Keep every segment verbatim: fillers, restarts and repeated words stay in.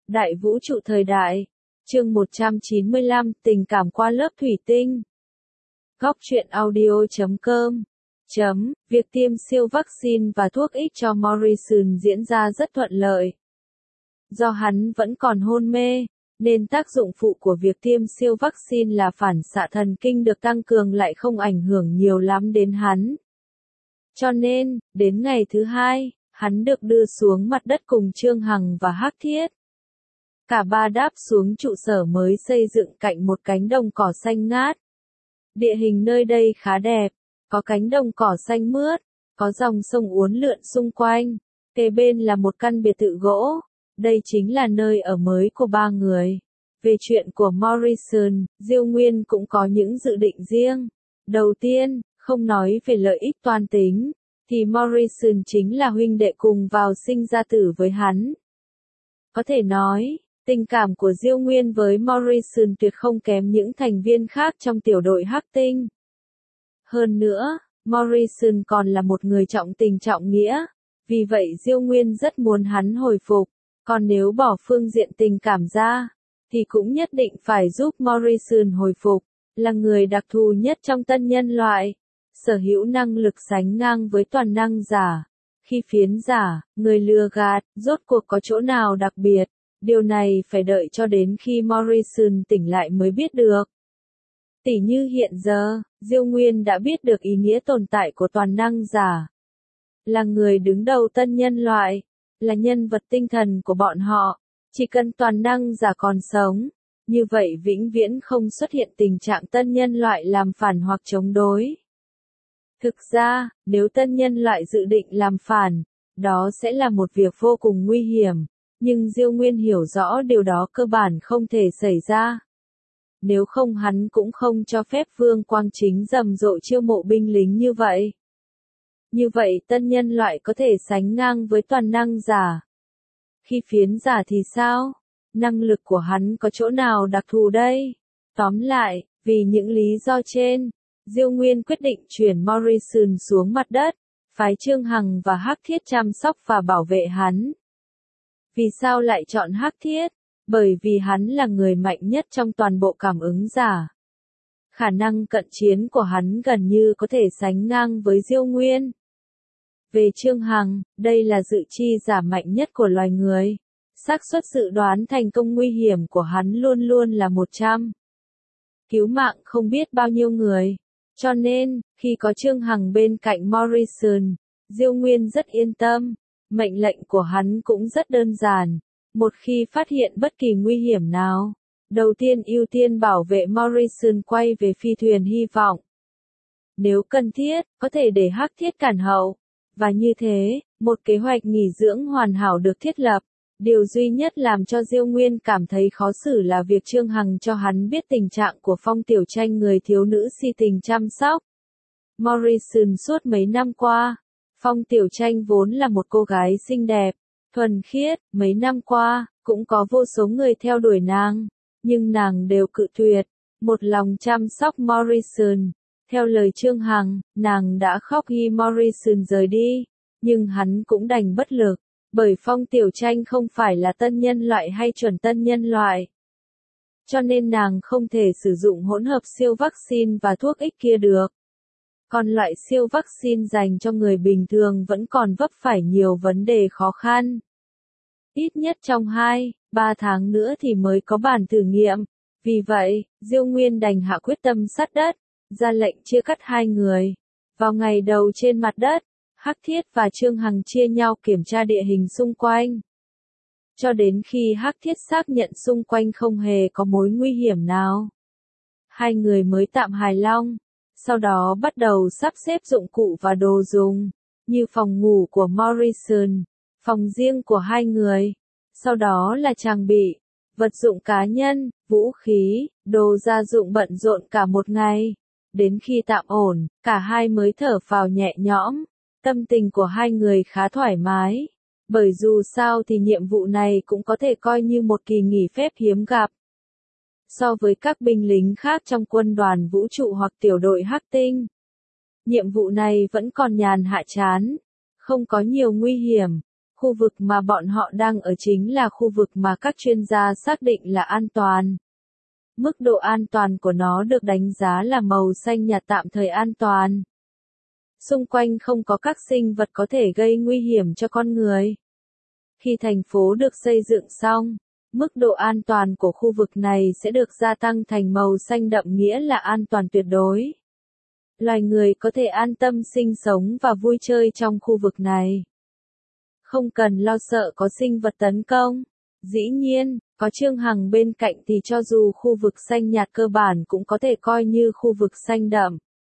Đại vũ trụ thời đại. Chương một trăm chín mươi lăm, tình cảm qua lớp thủy tinh. Góc truyện audio chấm com. Chấm, việc tiêm siêu vaccine và thuốc ích cho Morrison diễn ra rất thuận lợi. Do hắn vẫn còn hôn mê, nên tác dụng phụ của việc tiêm siêu vaccine là phản xạ thần kinh được tăng cường lại không ảnh hưởng nhiều lắm đến hắn. Cho nên, đến ngày thứ hai, hắn được đưa xuống mặt đất cùng Trương Hằng và Hắc Thiết. Cả ba đáp xuống trụ sở mới xây dựng cạnh một cánh đồng cỏ xanh ngát. Địa hình nơi đây khá đẹp, có cánh đồng cỏ xanh mướt, có dòng sông uốn lượn xung quanh, kế bên là một căn biệt thự gỗ. Đây chính là nơi ở mới của ba người. Về chuyện của Morrison, Diêu Nguyên cũng có những dự định riêng. Đầu tiên, không nói về lợi ích toan tính, thì Morrison chính là huynh đệ cùng vào sinh ra tử với hắn. Có thể nói, tình cảm của Diêu Nguyên với Morrison tuyệt không kém những thành viên khác trong tiểu đội Hắc Tinh. Hơn nữa, Morrison còn là một người trọng tình trọng nghĩa, vì vậy Diêu Nguyên rất muốn hắn hồi phục. Còn nếu bỏ phương diện tình cảm ra, thì cũng nhất định phải giúp Morrison hồi phục, là người đặc thù nhất trong tân nhân loại, sở hữu năng lực sánh ngang với toàn năng giả. Khi phiến giả, người lừa gạt, rốt cuộc có chỗ nào đặc biệt, điều này phải đợi cho đến khi Morrison tỉnh lại mới biết được. Tỉ như hiện giờ, Diêu Nguyên đã biết được ý nghĩa tồn tại của toàn năng giả. Là người đứng đầu tân nhân loại, là nhân vật tinh thần của bọn họ, chỉ cần toàn năng giả còn sống, như vậy vĩnh viễn không xuất hiện tình trạng tân nhân loại làm phản hoặc chống đối. Thực ra, nếu tân nhân loại dự định làm phản, đó sẽ là một việc vô cùng nguy hiểm, nhưng Diêu Nguyên hiểu rõ điều đó cơ bản không thể xảy ra. Nếu không hắn cũng không cho phép Vương Quang Chính rầm rộ chiêu mộ binh lính như vậy. Như vậy tân nhân loại có thể sánh ngang với toàn năng giả. Khi phiến giả thì sao? Năng lực của hắn có chỗ nào đặc thù đây? Tóm lại, vì những lý do trên, Diêu Nguyên quyết định chuyển Morrison xuống mặt đất, phái Trương Hằng và Hắc Thiết chăm sóc và bảo vệ hắn. Vì sao lại chọn Hắc Thiết? Bởi vì hắn là người mạnh nhất trong toàn bộ cảm ứng giả. Khả năng cận chiến của hắn gần như có thể sánh ngang với Diêu Nguyên. Về Trương Hằng, đây là dự chi giả mạnh nhất của loài người. Xác suất dự đoán thành công nguy hiểm của hắn luôn luôn là một trăm. Cứu mạng không biết bao nhiêu người. Cho nên, khi có Trương Hằng bên cạnh Morrison, Diêu Nguyên rất yên tâm. Mệnh lệnh của hắn cũng rất đơn giản. Một khi phát hiện bất kỳ nguy hiểm nào, đầu tiên ưu tiên bảo vệ Morrison quay về phi thuyền hy vọng. Nếu cần thiết, có thể để Hắc Thiết cản hậu. Và như thế, một kế hoạch nghỉ dưỡng hoàn hảo được thiết lập. Điều duy nhất làm cho Diêu Nguyên cảm thấy khó xử là việc Trương Hằng cho hắn biết tình trạng của Phong Tiểu Tranh, người thiếu nữ si tình chăm sóc Morrison suốt mấy năm qua. Phong Tiểu Tranh vốn là một cô gái xinh đẹp, thuần khiết, mấy năm qua, cũng có vô số người theo đuổi nàng, nhưng nàng đều cự tuyệt, một lòng chăm sóc Morrison. Theo lời Trương Hằng, nàng đã khóc khi Morrison rời đi, nhưng hắn cũng đành bất lực, bởi Phong Tiểu Tranh không phải là tân nhân loại hay chuẩn tân nhân loại. Cho nên nàng không thể sử dụng hỗn hợp siêu vaccine và thuốc ích kia được. Còn loại siêu vaccine dành cho người bình thường vẫn còn vấp phải nhiều vấn đề khó khăn. Ít nhất trong hai, ba tháng nữa thì mới có bản thử nghiệm. Vì vậy, Diêu Nguyên đành hạ quyết tâm sát đất, ra lệnh chia cắt hai người. Vào ngày đầu trên mặt đất, Hắc Thiết và Trương Hằng chia nhau kiểm tra địa hình xung quanh. Cho đến khi Hắc Thiết xác nhận xung quanh không hề có mối nguy hiểm nào, hai người mới tạm hài lòng. Sau đó bắt đầu sắp xếp dụng cụ và đồ dùng, như phòng ngủ của Morrison, phòng riêng của hai người. Sau đó là trang bị, vật dụng cá nhân, vũ khí, đồ gia dụng bận rộn cả một ngày. Đến khi tạm ổn, cả hai mới thở phào nhẹ nhõm. Tâm tình của hai người khá thoải mái. Bởi dù sao thì nhiệm vụ này cũng có thể coi như một kỳ nghỉ phép hiếm gặp. So với các binh lính khác trong quân đoàn vũ trụ hoặc tiểu đội Hắc Tinh, nhiệm vụ này vẫn còn nhàn hạ chán, không có nhiều nguy hiểm. Khu vực mà bọn họ đang ở chính là khu vực mà các chuyên gia xác định là an toàn. Mức độ an toàn của nó được đánh giá là màu xanh nhạt tạm thời an toàn. Xung quanh không có các sinh vật có thể gây nguy hiểm cho con người. Khi thành phố được xây dựng xong, mức độ an toàn của khu vực này sẽ được gia tăng thành màu xanh đậm, nghĩa là an toàn tuyệt đối. Loài người có thể an tâm sinh sống và vui chơi trong khu vực này. Không cần lo sợ có sinh vật tấn công. Dĩ nhiên, có Trương Hằng bên cạnh thì cho dù khu vực xanh nhạt cơ bản cũng có thể coi như khu vực xanh đậm.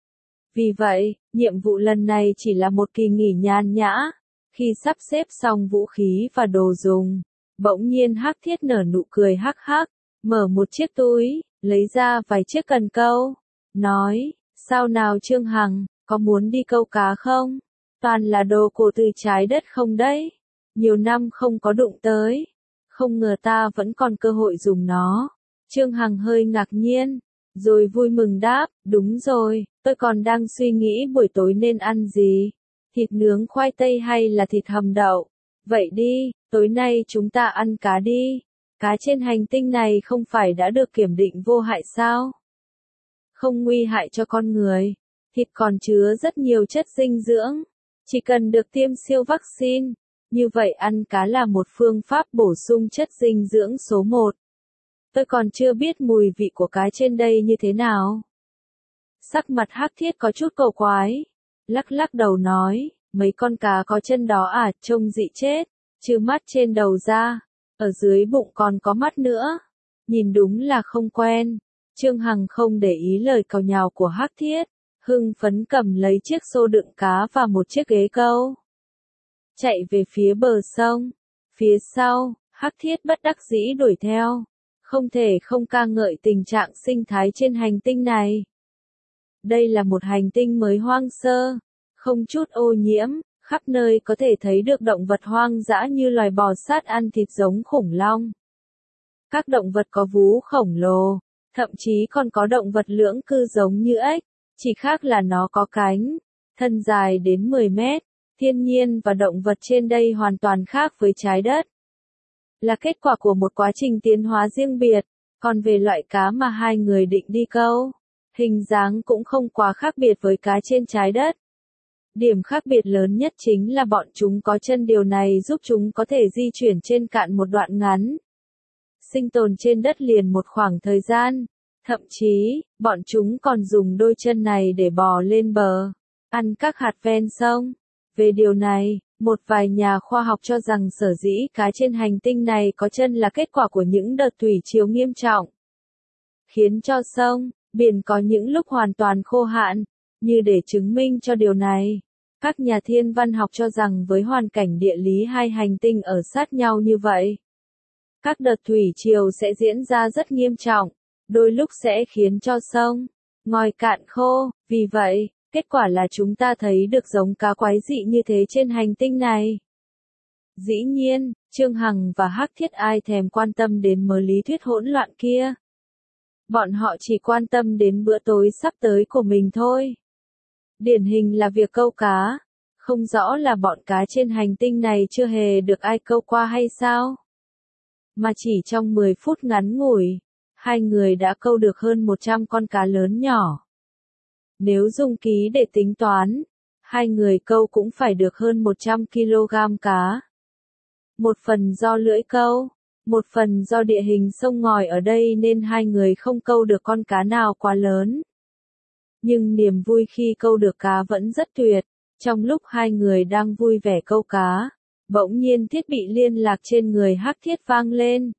Vì vậy, nhiệm vụ lần này chỉ là một kỳ nghỉ nhàn nhã. Khi sắp xếp xong vũ khí và đồ dùng, bỗng nhiên Hắc Thiết nở nụ cười hắc hắc, mở một chiếc túi, lấy ra vài chiếc cần câu, nói, sao nào Trương Hằng, có muốn đi câu cá không? Toàn là đồ cổ từ trái đất không đấy? Nhiều năm không có đụng tới, không ngờ ta vẫn còn cơ hội dùng nó. Trương Hằng hơi ngạc nhiên, rồi vui mừng đáp, đúng rồi, tôi còn đang suy nghĩ buổi tối nên ăn gì, thịt nướng khoai tây hay là thịt hầm đậu. Vậy đi, tối nay chúng ta ăn cá đi. Cá trên hành tinh này không phải đã được kiểm định vô hại sao? Không nguy hại cho con người. Thịt còn chứa rất nhiều chất dinh dưỡng. Chỉ cần được tiêm siêu vaccine, như vậy ăn cá là một phương pháp bổ sung chất dinh dưỡng số một. Tôi còn chưa biết mùi vị của cá trên đây như thế nào. Sắc mặt Hắc Thiết có chút cầu quái, lắc lắc đầu nói, mấy con cá có chân đó à, trông dị chết, trừ mắt trên đầu ra, ở dưới bụng còn có mắt nữa. Nhìn đúng là không quen. Trương Hằng không để ý lời càu nhàu của Hắc Thiết, hưng phấn cầm lấy chiếc xô đựng cá và một chiếc ghế câu. Chạy về phía bờ sông. Phía sau, Hắc Thiết bất đắc dĩ đuổi theo. Không thể không ca ngợi tình trạng sinh thái trên hành tinh này. Đây là một hành tinh mới hoang sơ, không chút ô nhiễm, khắp nơi có thể thấy được động vật hoang dã như loài bò sát ăn thịt giống khủng long. Các động vật có vú khổng lồ, thậm chí còn có động vật lưỡng cư giống như ếch, chỉ khác là nó có cánh, thân dài đến mười mét. Thiên nhiên và động vật trên đây hoàn toàn khác với trái đất. Là kết quả của một quá trình tiến hóa riêng biệt. Còn về loại cá mà hai người định đi câu, hình dáng cũng không quá khác biệt với cá trên trái đất. Điểm khác biệt lớn nhất chính là bọn chúng có chân, điều này giúp chúng có thể di chuyển trên cạn một đoạn ngắn. Sinh tồn trên đất liền một khoảng thời gian. Thậm chí, bọn chúng còn dùng đôi chân này để bò lên bờ, ăn các hạt ven sông. Về điều này, một vài nhà khoa học cho rằng sở dĩ cá trên hành tinh này có chân là kết quả của những đợt thủy triều nghiêm trọng, khiến cho sông, biển có những lúc hoàn toàn khô hạn. Như để chứng minh cho điều này, các nhà thiên văn học cho rằng với hoàn cảnh địa lý hai hành tinh ở sát nhau như vậy, các đợt thủy triều sẽ diễn ra rất nghiêm trọng, đôi lúc sẽ khiến cho sông, ngòi cạn khô. Vì vậy, kết quả là chúng ta thấy được giống cá quái dị như thế trên hành tinh này. Dĩ nhiên, Trương Hằng và Hắc Thiết ai thèm quan tâm đến mớ lý thuyết hỗn loạn kia. Bọn họ chỉ quan tâm đến bữa tối sắp tới của mình thôi. Điển hình là việc câu cá. Không rõ là bọn cá trên hành tinh này chưa hề được ai câu qua hay sao? Mà chỉ trong mười phút ngắn ngủi, hai người đã câu được hơn một trăm con cá lớn nhỏ. Nếu dùng ký để tính toán, hai người câu cũng phải được hơn một trăm ki lô gam cá. Một phần do lưỡi câu, một phần do địa hình sông ngòi ở đây nên hai người không câu được con cá nào quá lớn. Nhưng niềm vui khi câu được cá vẫn rất tuyệt. Trong lúc hai người đang vui vẻ câu cá, bỗng nhiên thiết bị liên lạc trên người Hắc Thiết vang lên.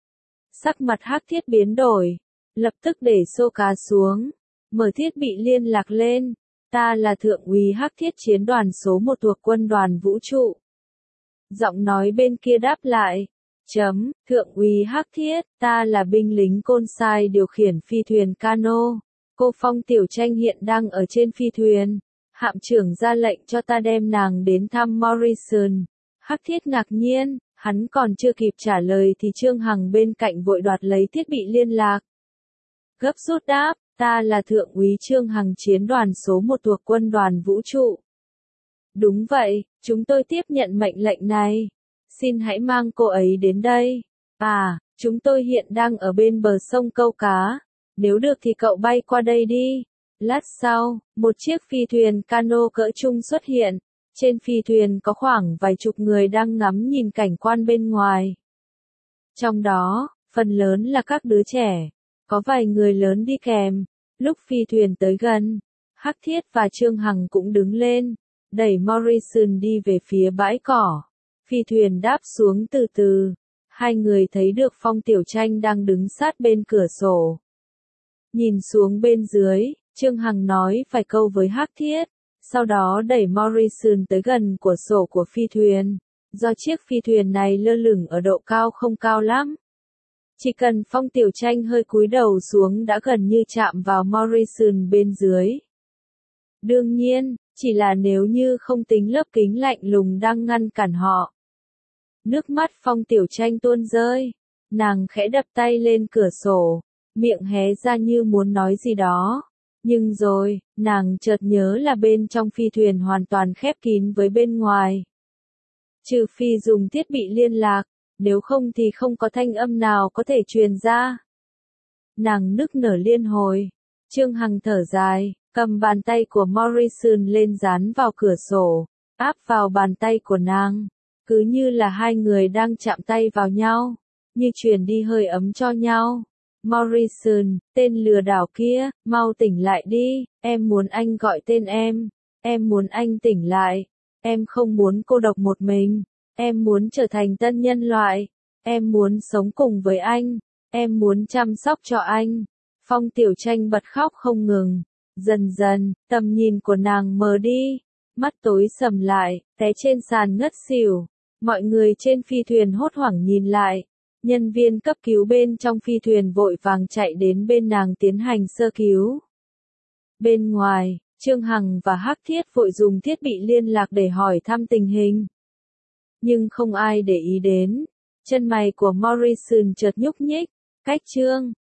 Sắc mặt Hắc Thiết biến đổi, lập tức để xô cá xuống, mở thiết bị liên lạc lên. Ta là Thượng úy Hắc Thiết, chiến đoàn số một thuộc quân đoàn vũ trụ. Giọng nói bên kia đáp lại. Chấm, Thượng úy Hắc Thiết, ta là binh lính Côn Sai điều khiển phi thuyền cano. Cô Phong Tiểu Tranh hiện đang ở trên phi thuyền. Hạm trưởng ra lệnh cho ta đem nàng đến thăm Morrison. Hắc Thiết ngạc nhiên, hắn còn chưa kịp trả lời thì Trương Hằng bên cạnh vội đoạt lấy thiết bị liên lạc. Gấp rút đáp, ta là Thượng úy Trương Hằng, chiến đoàn số một thuộc quân đoàn vũ trụ. Đúng vậy, chúng tôi tiếp nhận mệnh lệnh này. xin hãy mang cô ấy đến đây. À, chúng tôi hiện đang ở bên bờ sông câu cá. Nếu được thì cậu bay qua đây đi. Lát sau, một chiếc phi thuyền cano cỡ trung xuất hiện. Trên phi thuyền có khoảng vài chục người đang ngắm nhìn cảnh quan bên ngoài. Trong đó, phần lớn là các đứa trẻ. Có vài người lớn đi kèm. Lúc phi thuyền tới gần, Hắc Thiết và Trương Hằng cũng đứng lên, đẩy Morrison đi về phía bãi cỏ. Phi thuyền đáp xuống từ từ. Hai người thấy được Phong Tiểu Tranh đang đứng sát bên cửa sổ. Nhìn xuống bên dưới, Trương Hằng nói vài câu với Hắc Thiết, sau đó đẩy Morrison tới gần cửa sổ của phi thuyền. Do chiếc phi thuyền này lơ lửng ở độ cao không cao lắm. Chỉ cần Phong Tiểu Tranh hơi cúi đầu xuống đã gần như chạm vào Morrison bên dưới. Đương nhiên, chỉ là nếu như không tính lớp kính lạnh lùng đang ngăn cản họ. Nước mắt Phong Tiểu Tranh tuôn rơi. Nàng khẽ đập tay lên cửa sổ, miệng hé ra như muốn nói gì đó. Nhưng rồi, nàng chợt nhớ là bên trong phi thuyền hoàn toàn khép kín với bên ngoài. Trừ phi dùng thiết bị liên lạc, nếu không thì không có thanh âm nào có thể truyền ra. Nàng nức nở liên hồi. Trương Hằng thở dài, cầm bàn tay của Morrison lên dán vào cửa sổ, áp vào bàn tay của nàng. Cứ như là hai người đang chạm tay vào nhau, như truyền đi hơi ấm cho nhau. Morrison, tên lừa đảo kia, mau tỉnh lại đi, em muốn anh gọi tên em, em muốn anh tỉnh lại, em không muốn cô độc một mình, em muốn trở thành tân nhân loại, em muốn sống cùng với anh, em muốn chăm sóc cho anh. Phong Tiểu Tranh bật khóc không ngừng, dần dần, tầm nhìn của nàng mờ đi, mắt tối sầm lại, té trên sàn ngất xỉu. Mọi người trên phi thuyền hốt hoảng nhìn lại. Nhân viên cấp cứu bên trong phi thuyền vội vàng chạy đến bên nàng tiến hành sơ cứu. Bên ngoài, Trương Hằng và Hắc Thiết vội dùng thiết bị liên lạc để hỏi thăm tình hình. Nhưng không ai để ý đến. Chân mày của Morrison chợt nhúc nhích. Cách Trương